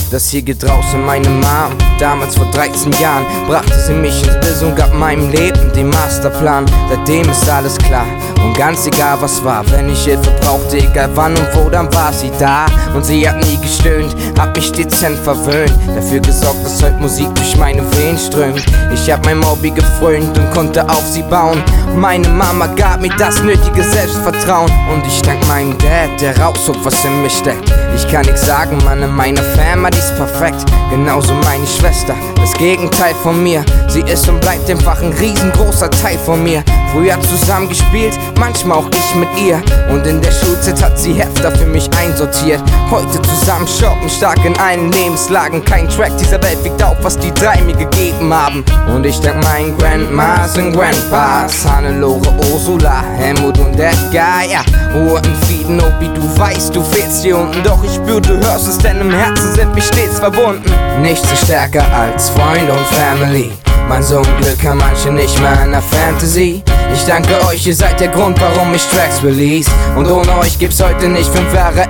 Das hier geht draußen meine Mom. Damals vor 13 Jahren brachte sie mich ins Biss und gab meinem Leben den Masterplan. Seitdem ist alles klar und ganz egal was war. Wenn ich Hilfe brauchte, egal wann und wo, dann war sie da. Und sie hat nie gestöhnt, hat mich dezent verwöhnt. Dafür gesorgt, dass heute Musik durch meine Venen strömt. Ich hab mein Mobby gefrönt und konnte auf sie bauen. Meine Mama gab mir das nötige Selbstvertrauen. Und ich dank meinem Dad, der rausholt, was in mir steckt. Ich kann nix sagen, Mann, in meiner Family ist perfekt. Genauso meine Schwester, das Gegenteil von mir. Sie ist und bleibt einfach ein riesengroßer Teil von mir. Früher zusammen gespielt, manchmal auch ich mit ihr. Und in der Schulzeit hat sie Hefter für mich einsortiert. Heute zusammen shoppen, stark in allen Lebenslagen. Kein Track dieser Welt wiegt auf, was die drei mir gegeben haben. Und ich dank meinen Grandmas und Grandpas, Hannelore, Ursula, Helmut und Edgar, ja. Ruhe in Frieden, Obi, du weißt, du fehlst hier unten. Doch ich spür, du hörst es, denn im Herzen sind wir stets verbunden. Nichts ist stärker als Freunde und Family. Mein so ein Glück kann manche nicht mehr in der Fantasy. Ich danke euch, ihr seid der Grund, warum ich Tracks release. Und ohne euch gibt's heute nicht 5 Jahre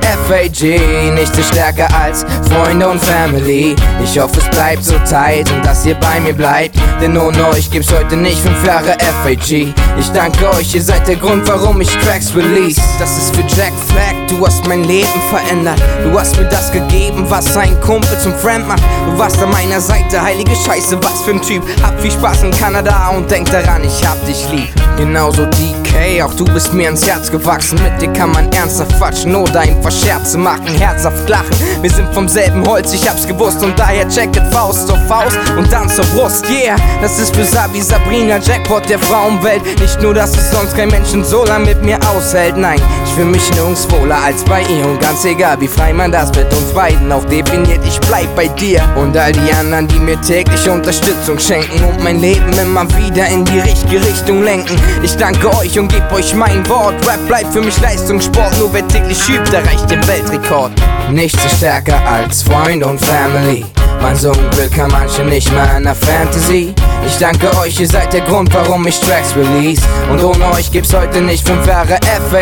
FAG. Nichts ist stärker als Freunde und Family. Ich hoffe, es bleibt so tight und dass ihr bei mir bleibt. Denn ohne euch gibt's heute nicht 5 Jahre FAG. Ich danke euch, ihr seid der Grund, warum ich Tracks release. Das ist für Jack Flag, du hast mein Leben verändert. Du hast mir das gegeben, was ein Kumpel zum Friend macht. Du warst an meiner Seite, heilige Scheiße, was für ein Typ. Hab viel Spaß in Kanada und denk daran, ich hab dich lieb. Genauso DK, auch du bist mir ins Herz gewachsen. Mit dir kann man ernsthaft quatschen oder einfach Scherze machen, herzhaft lachen. Wir sind vom selben Holz, ich hab's gewusst und daher checket Faust zur Faust und dann zur Brust, yeah. Das ist für Sabi, Sabrina, Jackpot der Frauenwelt. Nicht nur, dass es sonst kein Menschen so lang mit mir aushält, nein. Ich fühl mich nirgends wohler als bei ihr und ganz egal, wie frei man das mit uns beiden auch definiert, ich bleib bei dir. Und all die anderen, die mir täglich Unterstützung schenken und mein Leben immer wieder in die richtige Richtung lenken. Ich danke euch und geb euch mein Wort. Rap bleibt für mich Leistungssport, nur wer täglich übt, erreicht den Weltrekord. Nichts ist stärker als Freunde und Family. Mein so ein Glück kann manche nicht mehr in der Fantasy. Ich danke euch, ihr seid der Grund, warum ich Tracks release. Und ohne euch gibt's heute nicht 5 Jahre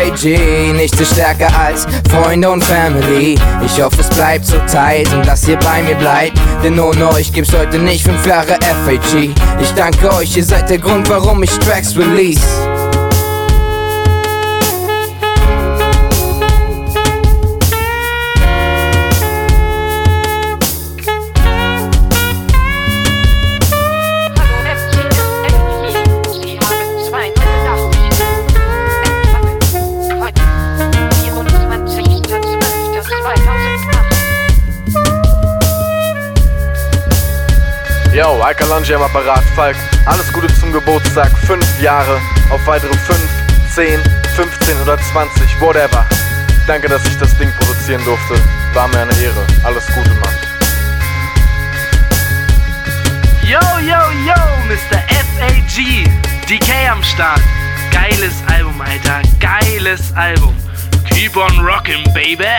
FAG. Nichts ist stärker als Freunde und Family. Ich hoffe, es bleibt so tight und dass ihr bei mir bleibt. Denn ohne euch gibt's heute nicht 5 Jahre FAG. Ich danke euch, ihr seid der Grund, warum ich Tracks release. Yo, Alkalanji am Apparat, Falk, alles Gute zum Geburtstag, 5 Jahre, auf weitere 5, 10, 15 oder 20, whatever. Danke, dass ich das Ding produzieren durfte, war mir eine Ehre, alles Gute, Mann. Yo, yo, yo, Mr. FAG, DK am Start, geiles Album, Alter, geiles Album. Keep on rockin', baby.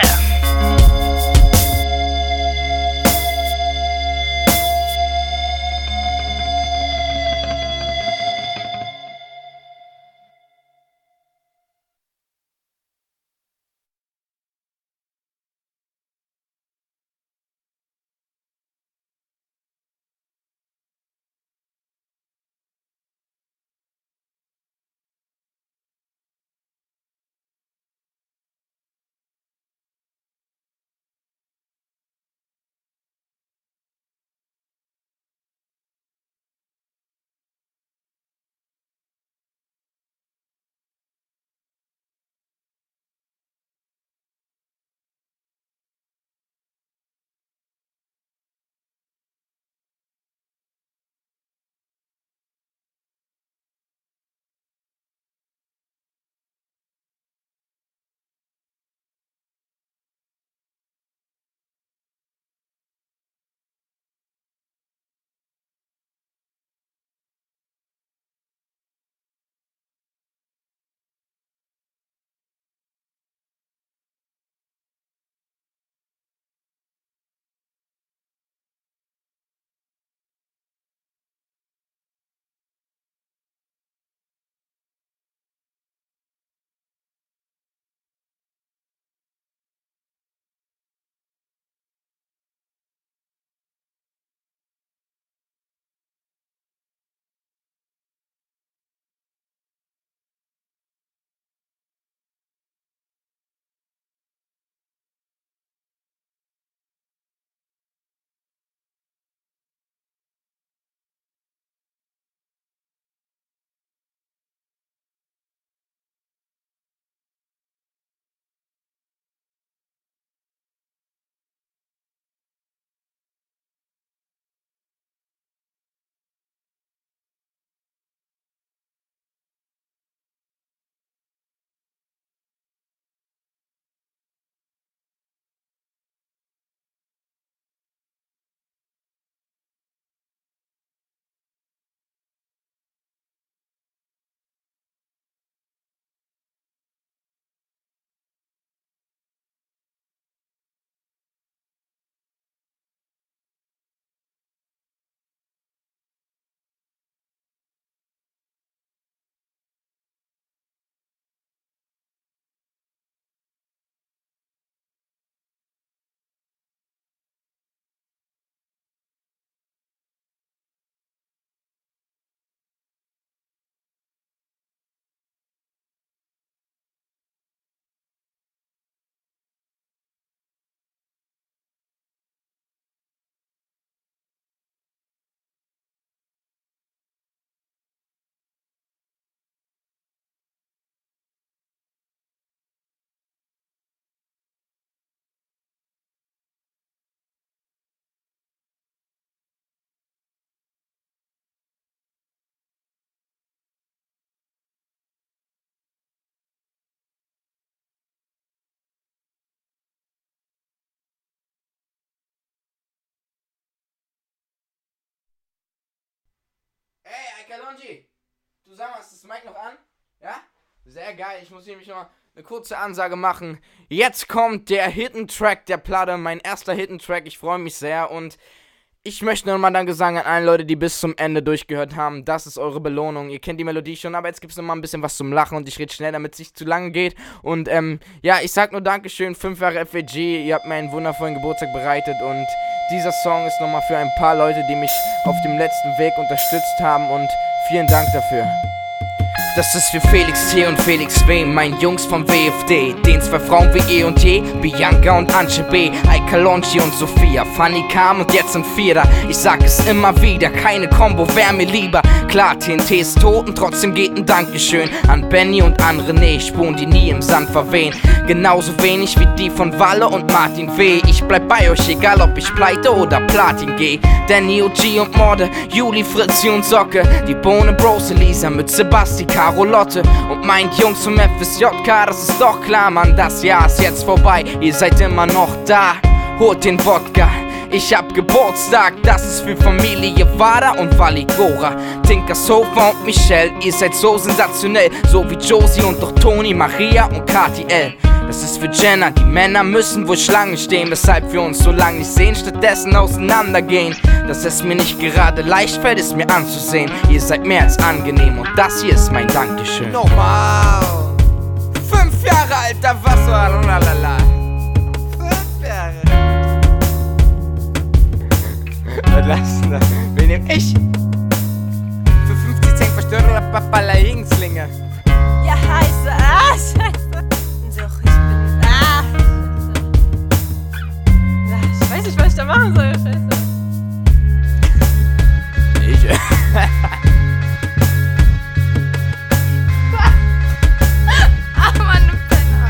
Hey, Alkalonji! Du sag mal, ist das Mic noch an? Ja? Sehr geil, ich muss nämlich noch mal eine kurze Ansage machen. Jetzt kommt der Hidden Track der Platte, mein erster Hidden Track. Ich freue mich sehr und ich möchte nochmal Danke sagen an alle Leute, die bis zum Ende durchgehört haben. Das ist eure Belohnung. Ihr kennt die Melodie schon, aber jetzt gibt es nochmal ein bisschen was zum Lachen und ich rede schnell, damit es nicht zu lange geht. Und ja, ich sag nur Dankeschön, 5 Jahre FAG, ihr habt mir einen wundervollen Geburtstag bereitet und dieser Song ist nochmal für ein paar Leute, die mich auf dem letzten Weg unterstützt haben und vielen Dank dafür. Das ist für Felix T. und Felix W., mein Jungs vom WFD. Den 2 Frauen wie eh und je, Bianca und Antje B., Alkalonji und Sophia. Fanny kam und jetzt sind 4 da. Ich sag es immer wieder, keine Combo wär mir lieber. Klar, TNT ist tot und trotzdem geht ein Dankeschön an Benny und an René, Spuren, die nie im Sand verwehen. Genauso wenig wie die von Walle und Martin W. Ich bleib bei euch, egal ob ich pleite oder Platin geh. Danny, OG und Morde, Juli, Fritzi und Socke, die Bohne, Bros, Elisa mit Sebasti, Carolotte und meint Jungs vom FSJK, das ist doch klar, Mann, das Jahr ist jetzt vorbei, ihr seid immer noch da, holt den Wodka, ich hab Geburtstag, das ist für Familie Wada und Valigora, Tinkershofer und Michelle, ihr seid so sensationell, so wie Josie und doch Toni, Maria und KTL. Das ist für Jenna, die Männer müssen wohl Schlangen stehen, weshalb wir uns so lange nicht sehen, stattdessen auseinandergehen. Dass es mir nicht gerade leicht fällt, ist mir anzusehen. Ihr seid mehr als angenehm und das hier ist mein Dankeschön. Nochmal! 5 Jahre, Alter, was war lalala? 5 Jahre. Was lassen das? Wen nehm ich? Für 50 Cent verstören oder Papala Hingslinge? Ja, heiße, scheiße. Doch, ich bin, ich weiß nicht, was ich da machen soll, scheiße. Ich, Ach, Mann, du Penner.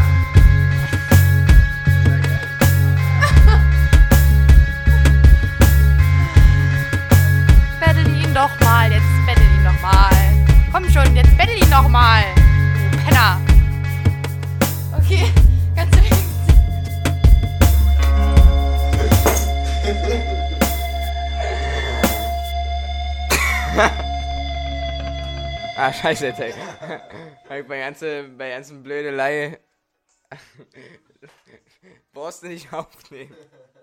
Bettel ihn doch mal, jetzt bettel ihn doch mal. Komm schon, jetzt bettel ihn doch mal. Du Penner. Okay, ganz im ah, scheiße, jetzt, ey. Bei ganzen Blödelei brauchst du nicht aufnehmen.